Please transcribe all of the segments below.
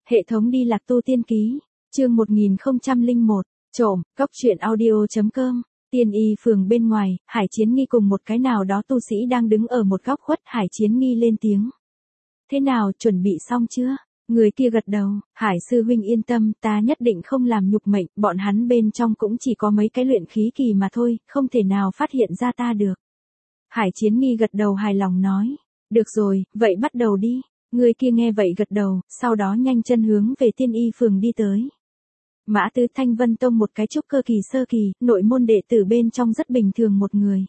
Hệ thống đi lạc tu tiên ký, chương 1001, trộm, cóc truyện audio.com. Tiên y phường bên ngoài, Hải Chiến Nghi cùng một cái nào đó tu sĩ đang đứng ở một góc khuất. Hải Chiến Nghi lên tiếng. Thế nào, chuẩn bị xong chưa? Người kia gật đầu, Hải sư huynh yên tâm, ta nhất định không làm nhục mệnh, bọn hắn bên trong cũng chỉ có mấy cái luyện khí kỳ mà thôi, không thể nào phát hiện ra ta được. Hải Chiến Nghi gật đầu hài lòng nói, được rồi, vậy bắt đầu đi. Người kia nghe vậy gật đầu, sau đó nhanh chân hướng về tiên y phường đi tới. Mã Tứ Thanh Vân Tông một cái trúc cơ kỳ sơ kỳ, nội môn đệ tử bên trong rất bình thường một người.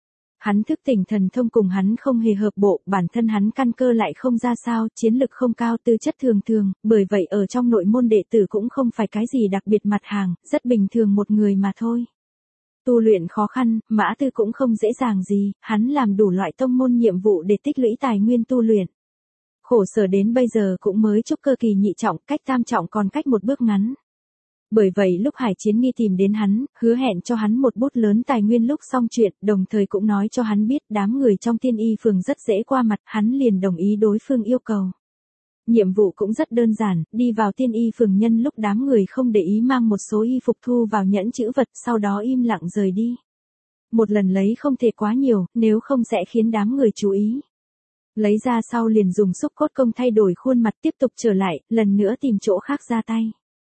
Hắn thức tỉnh thần thông cùng hắn không hề hợp bộ, bản thân hắn căn cơ lại không ra sao, chiến lực không cao, tư chất thường thường, bởi vậy ở trong nội môn đệ tử cũng không phải cái gì đặc biệt mặt hàng, rất bình thường một người mà thôi. Tu luyện khó khăn, Mã Tư cũng không dễ dàng gì, hắn làm đủ loại tông môn nhiệm vụ để tích lũy tài nguyên tu luyện. Khổ sở đến bây giờ cũng mới trúc cơ kỳ nhị trọng, cách tam trọng còn cách một bước ngắn. Bởi vậy lúc Hải Chiến Nghi tìm đến hắn, hứa hẹn cho hắn một bút lớn tài nguyên lúc xong chuyện, đồng thời cũng nói cho hắn biết đám người trong tiên y phường rất dễ qua mặt, hắn liền đồng ý đối phương yêu cầu. Nhiệm vụ cũng rất đơn giản, đi vào tiên y phường nhân lúc đám người không để ý mang một số y phục thu vào nhẫn chữ vật, sau đó im lặng rời đi. Một lần lấy không thể quá nhiều, nếu không sẽ khiến đám người chú ý. Lấy ra sau liền dùng xúc cốt công thay đổi khuôn mặt tiếp tục trở lại, lần nữa tìm chỗ khác ra tay.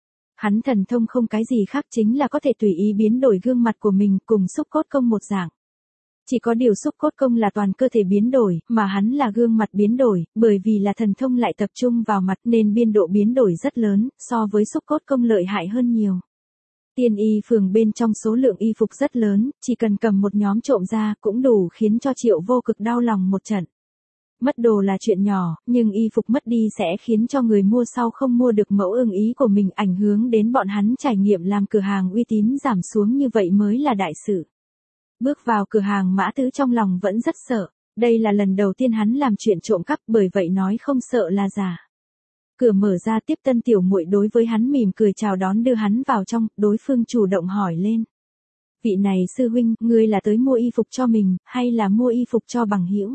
Hắn thần thông không cái gì khác chính là có thể tùy ý biến đổi gương mặt của mình cùng xúc cốt công một dạng. Chỉ có điều xúc cốt công là toàn cơ thể biến đổi, mà hắn là gương mặt biến đổi, bởi vì là thần thông lại tập trung vào mặt nên biên độ biến đổi rất lớn, so với xúc cốt công lợi hại hơn nhiều. Tiên y phường bên trong số lượng y phục rất lớn, chỉ cần cầm một nhóm trộm ra cũng đủ khiến cho Triệu Vô Cực đau lòng một trận. Mất đồ là chuyện nhỏ, nhưng y phục mất đi sẽ khiến cho người mua sau không mua được mẫu ưng ý của mình, ảnh hưởng đến bọn hắn trải nghiệm làm cửa hàng uy tín giảm xuống, như vậy mới là đại sự. Bước vào cửa hàng, Mã Tứ trong lòng vẫn rất sợ, đây là lần đầu tiên hắn làm chuyện trộm cắp, bởi vậy nói không sợ là giả. Cửa mở ra, Tiếp Tân tiểu muội đối với hắn mỉm cười chào đón đưa hắn vào trong, đối phương chủ động hỏi lên. Vị này sư huynh, ngươi là tới mua y phục cho mình, hay là mua y phục cho bằng hữu?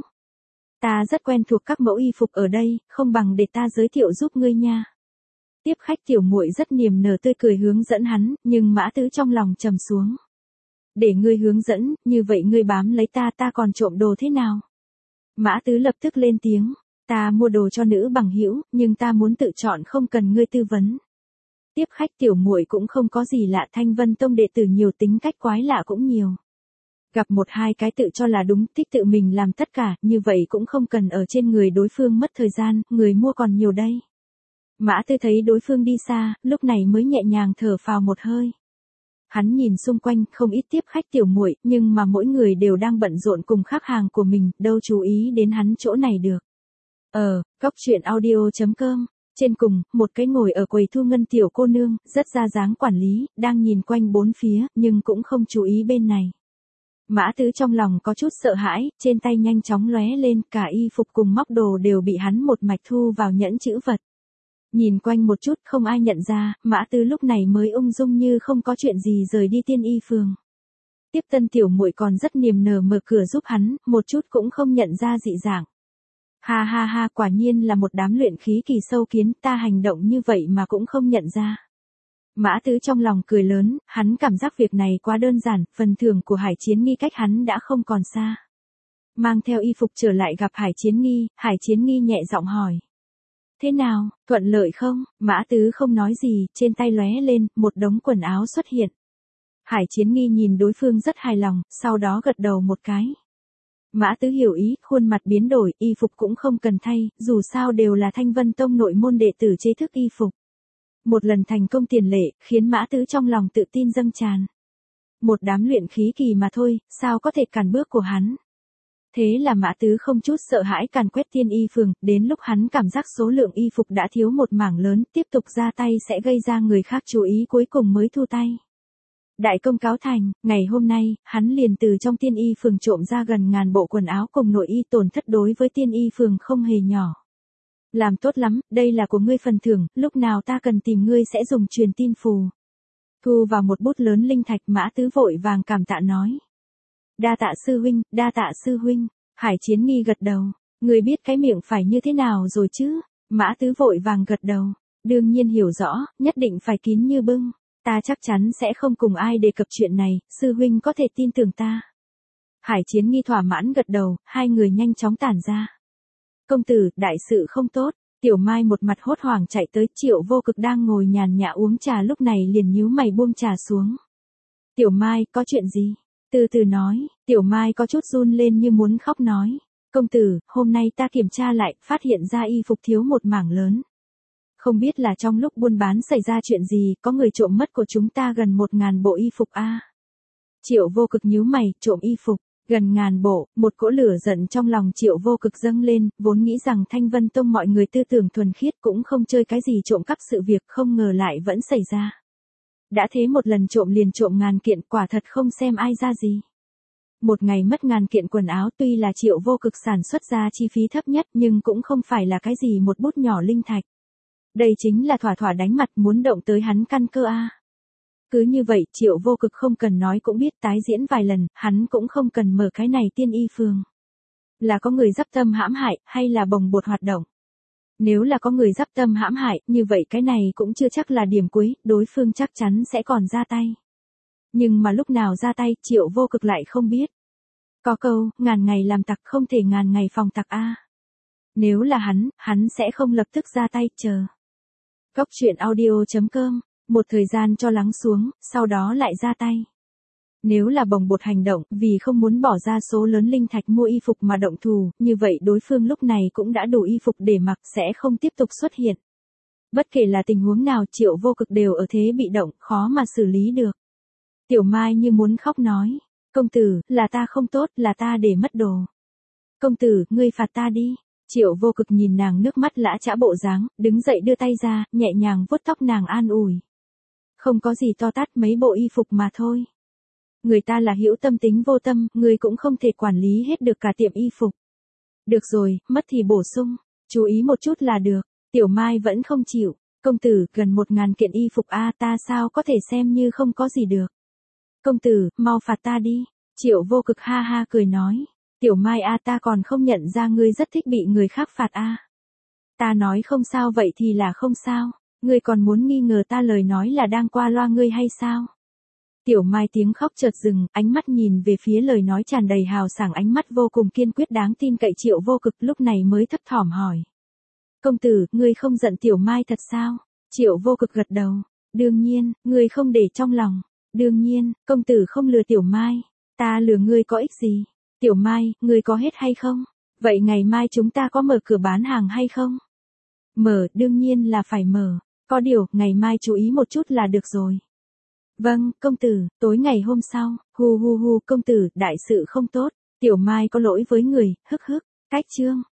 Ta rất quen thuộc các mẫu y phục ở đây, không bằng để ta giới thiệu giúp ngươi nha. Tiếp khách tiểu muội rất niềm nở tươi cười hướng dẫn hắn, nhưng Mã Tứ trong lòng trầm xuống. Để ngươi hướng dẫn, như vậy ngươi bám lấy ta còn trộm đồ thế nào? Mã Tứ lập tức lên tiếng, ta mua đồ cho nữ bằng hữu, nhưng ta muốn tự chọn, không cần ngươi tư vấn. Tiếp khách tiểu muội cũng không có gì lạ, Thanh Vân Tông đệ tử nhiều, tính cách quái lạ cũng nhiều. Gặp một hai cái tự cho là đúng, thích tự mình làm tất cả, như vậy cũng không cần ở trên người đối phương mất thời gian, người mua còn nhiều đây. Mã Tư thấy đối phương đi xa, lúc này mới nhẹ nhàng thở phào một hơi. Hắn nhìn xung quanh, không ít tiếp khách tiểu muội, nhưng mà mỗi người đều đang bận rộn cùng khách hàng của mình, đâu chú ý đến hắn chỗ này được. Cóc truyện audio.com. Trên cùng, một cái ngồi ở quầy thu ngân tiểu cô nương, rất ra dáng quản lý, đang nhìn quanh bốn phía, nhưng cũng không chú ý bên này. Mã Tứ trong lòng có chút sợ hãi, trên tay nhanh chóng lóe lên, cả y phục cùng móc đồ đều bị hắn một mạch thu vào nhẫn chữ vật. Nhìn quanh một chút không ai nhận ra, Mã Tứ lúc này mới ung dung như không có chuyện gì rời đi tiên y phường. Tiếp Tân tiểu muội còn rất niềm nở mở cửa giúp hắn, một chút cũng không nhận ra dị dạng. Ha ha ha, quả nhiên là một đám luyện khí kỳ sâu kiến, ta hành động như vậy mà cũng không nhận ra. Mã Tứ trong lòng cười lớn, hắn cảm giác việc này quá đơn giản, phần thưởng của Hải Chiến Nghi cách hắn đã không còn xa. Mang theo y phục trở lại gặp Hải Chiến Nghi nhẹ giọng hỏi. Thế nào, thuận lợi không? Mã Tứ không nói gì, trên tay lóe lên, một đống quần áo xuất hiện. Hải Chiến Nghi nhìn đối phương rất hài lòng, sau đó gật đầu một cái. Mã Tứ hiểu ý, khuôn mặt biến đổi, y phục cũng không cần thay, dù sao đều là Thanh Vân Tông nội môn đệ tử chế thức y phục. Một lần thành công tiền lệ, khiến Mã Tứ trong lòng tự tin dâng tràn. Một đám luyện khí kỳ mà thôi, sao có thể cản bước của hắn. Thế là Mã Tứ không chút sợ hãi càn quét tiên y phường, đến lúc hắn cảm giác số lượng y phục đã thiếu một mảng lớn, tiếp tục ra tay sẽ gây ra người khác chú ý, cuối cùng mới thu tay. Đại công cáo thành, ngày hôm nay, hắn liền từ trong tiên y phường trộm ra gần 1000 bộ quần áo cùng nội y, tổn thất đối với tiên y phường không hề nhỏ. Làm tốt lắm, đây là của ngươi phần thưởng, lúc nào ta cần tìm ngươi sẽ dùng truyền tin phù. Thu vào một bút lớn linh thạch, Mã Tứ vội vàng cảm tạ nói. Đa tạ sư huynh, đa tạ sư huynh. Hải Chiến Nghi gật đầu, ngươi biết cái miệng phải như thế nào rồi chứ? Mã Tứ vội vàng gật đầu. Đương nhiên hiểu rõ, nhất định phải kín như bưng. Ta chắc chắn sẽ không cùng ai đề cập chuyện này, sư huynh có thể tin tưởng ta. Hải Chiến Nghi thỏa mãn gật đầu, hai người nhanh chóng tản ra. Công tử, đại sự không tốt. Tiểu Mai một mặt hốt hoảng chạy tới, Triệu Vô Cực đang ngồi nhàn nhã uống trà lúc này liền nhíu mày buông trà xuống. Tiểu Mai, có chuyện gì? Từ từ nói, Tiểu Mai có chút run lên như muốn khóc nói. Công tử, hôm nay ta kiểm tra lại, phát hiện ra y phục thiếu một mảng lớn. Không biết là trong lúc buôn bán xảy ra chuyện gì, có người trộm mất của chúng ta gần 1.000 bộ y phục a. Triệu Vô Cực nhíu mày, trộm y phục, gần 1.000 bộ, một cỗ lửa giận trong lòng Triệu Vô Cực dâng lên, vốn nghĩ rằng Thanh Vân Tông mọi người tư tưởng thuần khiết cũng không chơi cái gì trộm cắp sự việc, không ngờ lại vẫn xảy ra. Đã thế một lần trộm liền trộm 1.000 kiện, quả thật không xem ai ra gì. Một ngày mất 1.000 kiện quần áo, tuy là Triệu Vô Cực sản xuất ra chi phí thấp nhất nhưng cũng không phải là cái gì một bút nhỏ linh thạch. Đây chính là thỏa thỏa đánh mặt, muốn động tới hắn căn cơ a. Cứ như vậy, Triệu Vô Cực không cần nói cũng biết, tái diễn vài lần, hắn cũng không cần mở cái này tiên y phường. Là có người dắp tâm hãm hại, hay là bồng bột hoạt động? Nếu là có người dắp tâm hãm hại, như vậy cái này cũng chưa chắc là điểm cuối, đối phương chắc chắn sẽ còn ra tay. Nhưng mà lúc nào ra tay, Triệu Vô Cực lại không biết. Có câu, 1.000 ngày làm tặc không thể 1.000 ngày phòng tặc a. Nếu là hắn sẽ không lập tức ra tay, chờ. Góc truyện audio.com, một thời gian cho lắng xuống, sau đó lại ra tay. Nếu là bồng bột hành động, vì không muốn bỏ ra số lớn linh thạch mua y phục mà động thủ, như vậy đối phương lúc này cũng đã đủ y phục để mặc, sẽ không tiếp tục xuất hiện. Bất kể là tình huống nào, Triệu Vô Cực đều ở thế bị động, khó mà xử lý được. Tiểu Mai như muốn khóc nói, công tử, là ta không tốt, là ta để mất đồ. Công tử, ngươi phạt ta đi. Triệu Vô Cực nhìn nàng nước mắt lã chã bộ dáng, đứng dậy đưa tay ra, nhẹ nhàng vuốt tóc nàng an ủi. Không có gì to tát, mấy bộ y phục mà thôi. Người ta là hữu tâm tính vô tâm, ngươi cũng không thể quản lý hết được cả tiệm y phục. Được rồi, mất thì bổ sung, chú ý một chút là được. Tiểu Mai vẫn không chịu, công tử, gần 1.000 kiện y phục a, ta sao có thể xem như không có gì được. Công tử, mau phạt ta đi. Triệu Vô Cực ha ha cười nói. Tiểu Mai a, ta còn không nhận ra ngươi rất thích bị người khác phạt a. Ta nói không sao vậy thì là không sao, ngươi còn muốn nghi ngờ ta lời nói là đang qua loa ngươi hay sao? Tiểu Mai tiếng khóc chợt dừng, ánh mắt nhìn về phía lời nói tràn đầy hào sảng, ánh mắt vô cùng kiên quyết đáng tin cậy Triệu Vô Cực lúc này mới thấp thỏm hỏi. Công tử, ngươi không giận Tiểu Mai thật sao? Triệu Vô Cực gật đầu. Đương nhiên, ngươi không để trong lòng. Đương nhiên, công tử không lừa Tiểu Mai. Ta lừa ngươi có ích gì? Tiểu Mai, ngươi có hết hay không? Vậy ngày mai chúng ta có mở cửa bán hàng hay không? Mở, đương nhiên là phải mở. Có điều, ngày mai chú ý một chút là được rồi. Vâng, công tử, tối ngày hôm sau, hu hu hu, công tử, đại sự không tốt. Tiểu Mai có lỗi với người, hức hức, cách chương.